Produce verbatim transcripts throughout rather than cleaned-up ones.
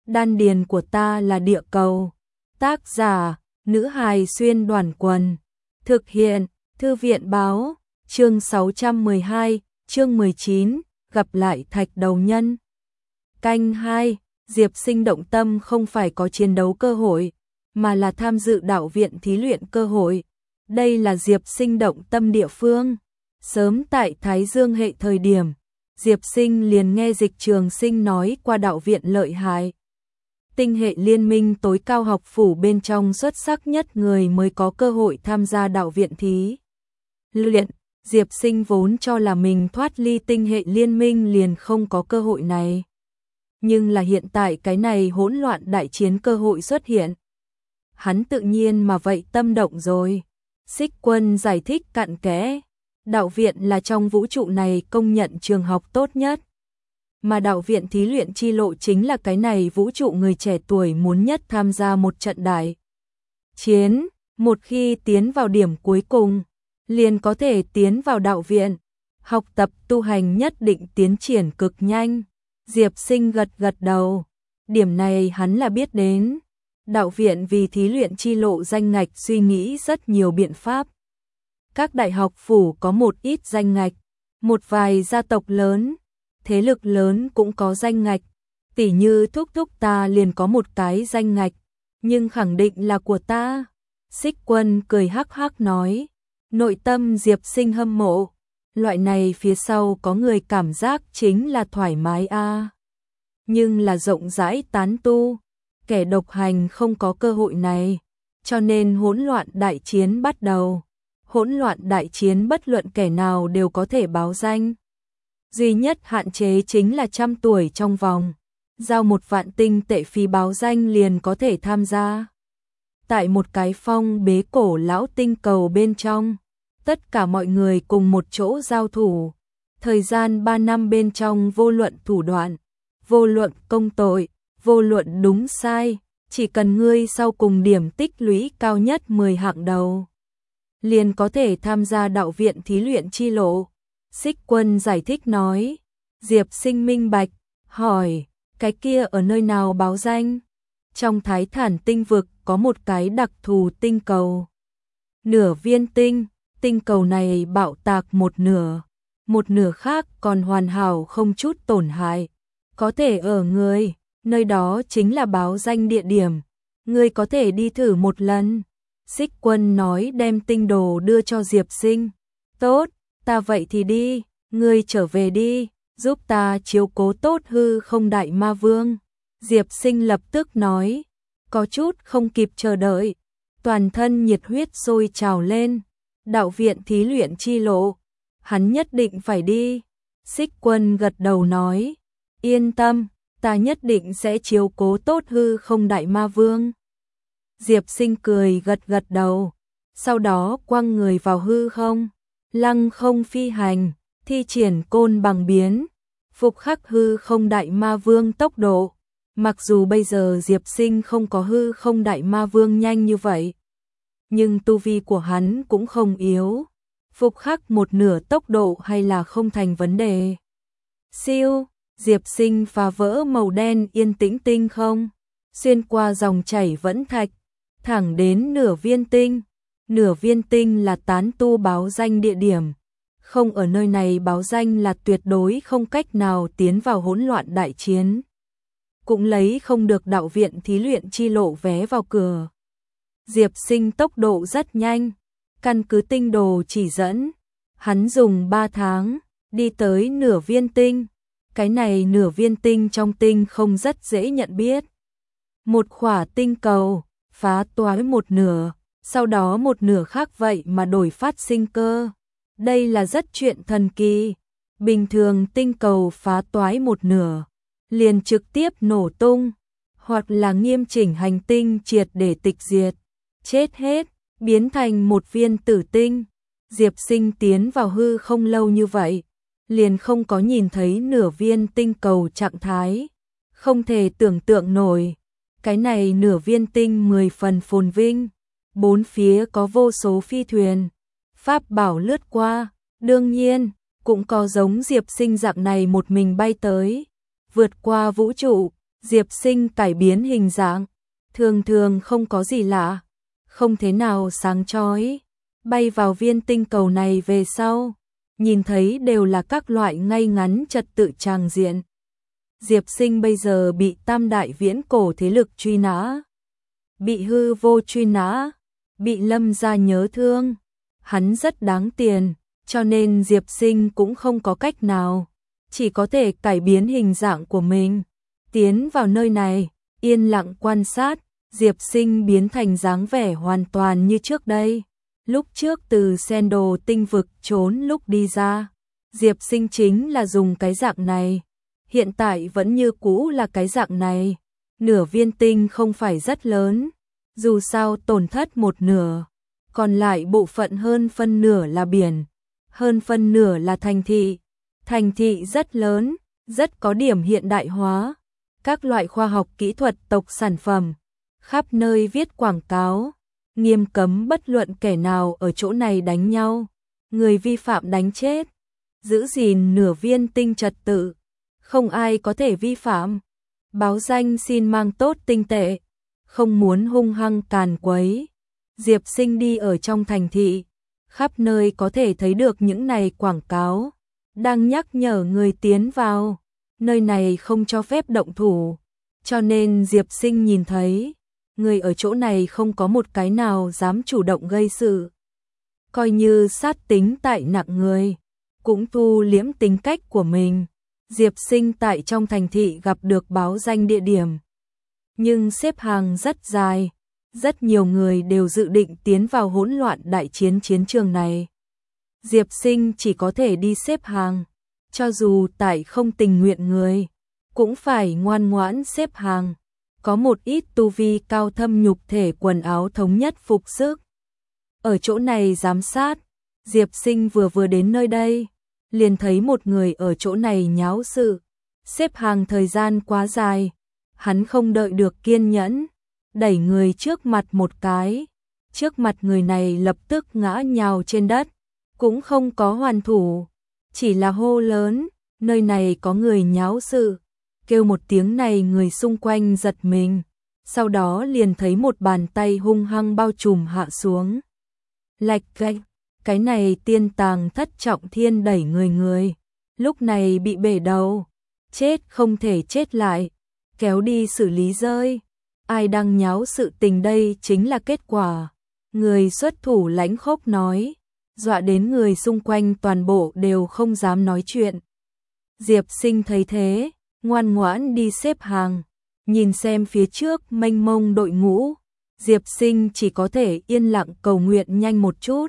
Đan điền của ta là địa cầu. Tác giả, nữ hài xuyên đoàn quần. Thực hiện, thư viện báo, chương sáu trăm mười hai, chương mười chín, gặp lại Thạch Đầu Nhân. Canh hai, Diệp Sinh động tâm không phải có chiến đấu cơ hội, mà là tham dự đạo viện thí luyện cơ hội. Đây là Diệp Sinh động tâm địa phương. Sớm tại Thái Dương hệ thời điểm, Diệp Sinh liền nghe Dịch Trường Sinh nói qua đạo viện lợi hại. Tinh hệ liên minh tối cao học phủ bên trong xuất sắc nhất người mới có cơ hội tham gia đạo viện thí luyện. Diệp Sinh vốn cho là mình thoát ly tinh hệ liên minh liền không có cơ hội này. Nhưng là hiện tại cái này hỗn loạn đại chiến cơ hội xuất hiện. Hắn tự nhiên mà vậy tâm động rồi. Xích Quân giải thích cặn kẽ. Đạo viện là trong vũ trụ này công nhận trường học tốt nhất. Mà đạo viện thí luyện chi lộ chính là cái này vũ trụ người trẻ tuổi muốn nhất tham gia một trận đại chiến. Một khi tiến vào điểm cuối cùng, liền có thể tiến vào đạo viện. Học tập tu hành nhất định tiến triển cực nhanh. Diệp Sinh gật gật đầu. Điểm này hắn là biết đến. Đạo viện vì thí luyện chi lộ danh ngạch suy nghĩ rất nhiều biện pháp. Các đại học phủ có một ít danh ngạch, một vài gia tộc lớn, thế lực lớn cũng có danh ngạch, tỉ như thúc thúc ta liền có một cái danh ngạch, nhưng khẳng định là của ta. Xích Quân cười hắc hắc nói, nội tâm Diệp Sinh hâm mộ, loại này phía sau có người cảm giác chính là thoải mái a. À. Nhưng là rộng rãi tán tu, kẻ độc hành không có cơ hội này, cho nên hỗn loạn đại chiến bắt đầu. Hỗn loạn đại chiến bất luận kẻ nào đều có thể báo danh. Duy nhất hạn chế chính là trăm tuổi trong vòng. Giao một vạn tinh tệ phí báo danh liền có thể tham gia. Tại một cái phong bế cổ lão tinh cầu bên trong, tất cả mọi người cùng một chỗ giao thủ. Thời gian ba năm bên trong vô luận thủ đoạn, vô luận công tội, vô luận đúng sai, chỉ cần ngươi sau cùng điểm tích lũy cao nhất mười hạng đầu, liền có thể tham gia đạo viện thí luyện chi lộ. Xích Quân giải thích nói. Diệp Sinh minh bạch, hỏi, cái kia ở nơi nào báo danh? Trong Thái Thản tinh vực có một cái đặc thù tinh cầu. Nửa viên tinh, tinh cầu này bạo tạc một nửa, một nửa khác còn hoàn hảo không chút tổn hại. Có thể ở người, nơi đó chính là báo danh địa điểm, ngươi có thể đi thử một lần. Xích Quân nói đem tinh đồ đưa cho Diệp Sinh. Tốt, ta vậy thì đi, ngươi trở về đi, giúp ta chiếu cố tốt hư không đại ma vương. Diệp Sinh lập tức nói, có chút không kịp chờ đợi, toàn thân nhiệt huyết sôi trào lên. Đạo viện thí luyện chi lộ, hắn nhất định phải đi. Xích Quân gật đầu nói, yên tâm, ta nhất định sẽ chiếu cố tốt hư không đại ma vương. Diệp Sinh cười gật gật đầu, sau đó quăng người vào hư không, lăng không phi hành, thi triển côn bằng biến, phục khắc hư không đại ma vương tốc độ. Mặc dù bây giờ Diệp Sinh không có hư không đại ma vương nhanh như vậy, nhưng tu vi của hắn cũng không yếu, phục khắc một nửa tốc độ hay là không thành vấn đề. Siêu, Diệp Sinh phá vỡ màu đen yên tĩnh tinh không, xuyên qua dòng chảy vẫn thạch, thẳng đến nửa viên tinh. Nửa viên tinh là tán tu báo danh địa điểm, không ở nơi này báo danh là tuyệt đối không cách nào tiến vào hỗn loạn đại chiến, cũng lấy không được đạo viện thí luyện chi lộ vé vào cửa. Diệp Sinh tốc độ rất nhanh, căn cứ tinh đồ chỉ dẫn, hắn dùng ba tháng đi tới nửa viên tinh. Cái này nửa viên tinh trong tinh không rất dễ nhận biết. Một khỏa tinh cầu phá toái một nửa, sau đó một nửa khác vậy mà đổi phát sinh cơ. Đây là rất chuyện thần kỳ. Bình thường tinh cầu phá toái một nửa, liền trực tiếp nổ tung, hoặc là nghiêm chỉnh hành tinh triệt để tịch diệt, chết hết, biến thành một viên tử tinh. Diệp Sinh tiến vào hư không lâu như vậy, liền không có nhìn thấy nửa viên tinh cầu trạng thái. Không thể tưởng tượng nổi, cái này nửa viên tinh mười phần phồn vinh, bốn phía có vô số phi thuyền, pháp bảo lướt qua, đương nhiên, cũng có giống Diệp Sinh dạng này một mình bay tới, vượt qua vũ trụ, Diệp Sinh cải biến hình dạng, thường thường không có gì lạ, không thế nào sáng chói. Bay vào viên tinh cầu này về sau, nhìn thấy đều là các loại ngay ngắn trật tự tràng diện. Diệp Sinh bây giờ bị tam đại viễn cổ thế lực truy nã, bị hư vô truy nã, bị Lâm gia nhớ thương. Hắn rất đáng tiền, cho nên Diệp Sinh cũng không có cách nào, chỉ có thể cải biến hình dạng của mình. Tiến vào nơi này, yên lặng quan sát, Diệp Sinh biến thành dáng vẻ hoàn toàn như trước đây. Lúc trước từ sen đồ tinh vực trốn lúc đi ra, Diệp Sinh chính là dùng cái dạng này, hiện tại vẫn như cũ là cái dạng này. Nửa viên tinh không phải rất lớn, dù sao tổn thất một nửa, còn lại bộ phận hơn phân nửa là biển, hơn phân nửa là thành thị. Thành thị rất lớn, rất có điểm hiện đại hóa, các loại khoa học kỹ thuật tộc sản phẩm, khắp nơi viết quảng cáo, nghiêm cấm bất luận kẻ nào ở chỗ này đánh nhau, người vi phạm đánh chết, giữ gìn nửa viên tinh trật tự, không ai có thể vi phạm. Báo danh xin mang tốt tinh tệ, không muốn hung hăng càn quấy. Diệp Sinh đi ở trong thành thị, khắp nơi có thể thấy được những này quảng cáo, đang nhắc nhở người tiến vào, nơi này không cho phép động thủ, cho nên Diệp Sinh nhìn thấy, người ở chỗ này không có một cái nào dám chủ động gây sự. Coi như sát tính tại nặng người, cũng thu liễm tính cách của mình. Diệp Sinh tại trong thành thị gặp được báo danh địa điểm, nhưng xếp hàng rất dài, rất nhiều người đều dự định tiến vào hỗn loạn đại chiến chiến trường này. Diệp Sinh chỉ có thể đi xếp hàng, cho dù tại không tình nguyện người, cũng phải ngoan ngoãn xếp hàng. Có một ít tu vi cao thâm nhục thể quần áo thống nhất phục sức. Ở chỗ này giám sát, Diệp Sinh vừa vừa đến nơi đây, liền thấy một người ở chỗ này nháo sự, xếp hàng thời gian quá dài, hắn không đợi được kiên nhẫn, đẩy người trước mặt một cái, trước mặt người này lập tức ngã nhào trên đất, cũng không có hoàn thủ, chỉ là hô lớn, nơi này có người nháo sự, kêu một tiếng này người xung quanh giật mình, sau đó liền thấy một bàn tay hung hăng bao trùm hạ xuống. Lạch cạch, cái này tiên tàng thất trọng thiên đẩy người người, lúc này bị bể đầu, chết không thể chết lại, kéo đi xử lý rơi. Ai đang nháo sự tình đây chính là kết quả. Người xuất thủ lãnh khốc nói, dọa đến người xung quanh toàn bộ đều không dám nói chuyện. Diệp Sinh thấy thế, ngoan ngoãn đi xếp hàng, nhìn xem phía trước mênh mông đội ngũ, Diệp Sinh chỉ có thể yên lặng cầu nguyện nhanh một chút.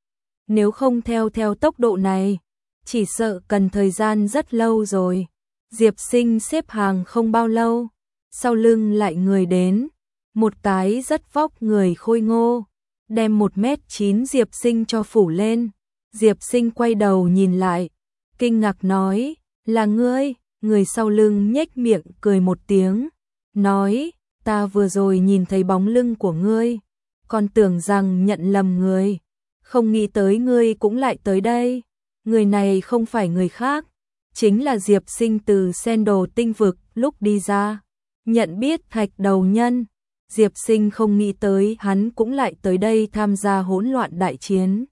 Nếu không theo theo tốc độ này, chỉ sợ cần thời gian rất lâu rồi. Diệp Sinh xếp hàng không bao lâu, sau lưng lại người đến, một cái rất vóc người khôi ngô, đem một mét chín Diệp Sinh cho phủ lên. Diệp Sinh quay đầu nhìn lại, kinh ngạc nói, là ngươi. Người sau lưng nhếch miệng cười một tiếng, nói, ta vừa rồi nhìn thấy bóng lưng của ngươi, còn tưởng rằng nhận lầm người, không nghĩ tới ngươi cũng lại tới đây. Người này không phải người khác, chính là Diệp Sinh từ sen đồ tinh vực lúc đi ra, nhận biết Thạch Đầu Nhân. Diệp Sinh không nghĩ tới hắn cũng lại tới đây tham gia hỗn loạn đại chiến.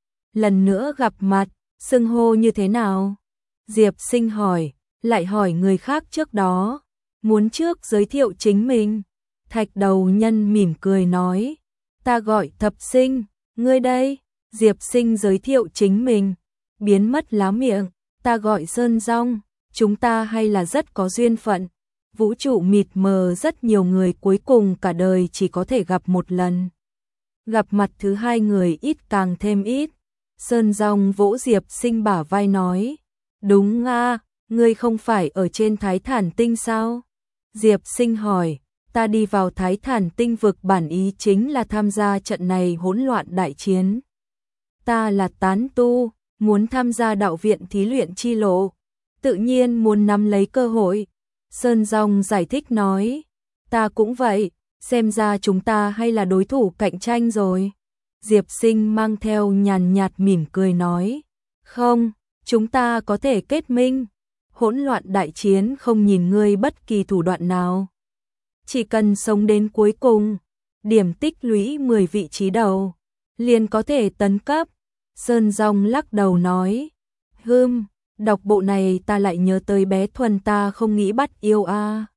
Lần nữa gặp mặt, xưng hô như thế nào? Diệp Sinh hỏi, lại hỏi người khác trước đó, muốn trước giới thiệu chính mình. Thạch Đầu Nhân mỉm cười nói, ta gọi Thập Sinh, ngươi đây? Diệp Sinh giới thiệu chính mình, biến mất lá miệng, ta gọi Sơn Dong, chúng ta hay là rất có duyên phận. Vũ trụ mịt mờ, rất nhiều người cuối cùng cả đời chỉ có thể gặp một lần. Gặp mặt thứ hai người ít càng thêm ít. Sơn Dong vỗ Diệp Sinh bả vai nói, đúng nga, ngươi không phải ở trên Thái Thản Tinh sao? Diệp Sinh hỏi, ta đi vào Thái Thản Tinh vực bản ý chính là tham gia trận này hỗn loạn đại chiến. Ta là tán tu, muốn tham gia đạo viện thí luyện chi lộ, tự nhiên muốn nắm lấy cơ hội. Sơn Dong giải thích nói, ta cũng vậy, xem ra chúng ta hay là đối thủ cạnh tranh rồi. Diệp Sinh mang theo nhàn nhạt mỉm cười nói, không, chúng ta có thể kết minh. hỗn loạn đại chiến không nhìn ngươi bất kỳ thủ đoạn nào. Chỉ cần sống đến cuối cùng, điểm tích lũy mười vị trí đầu, liền có thể tấn cấp. Sơn Dòng lắc đầu nói, hừm, đọc bộ này ta lại nhớ tới bé Thuần ta không nghĩ bắt yêu a.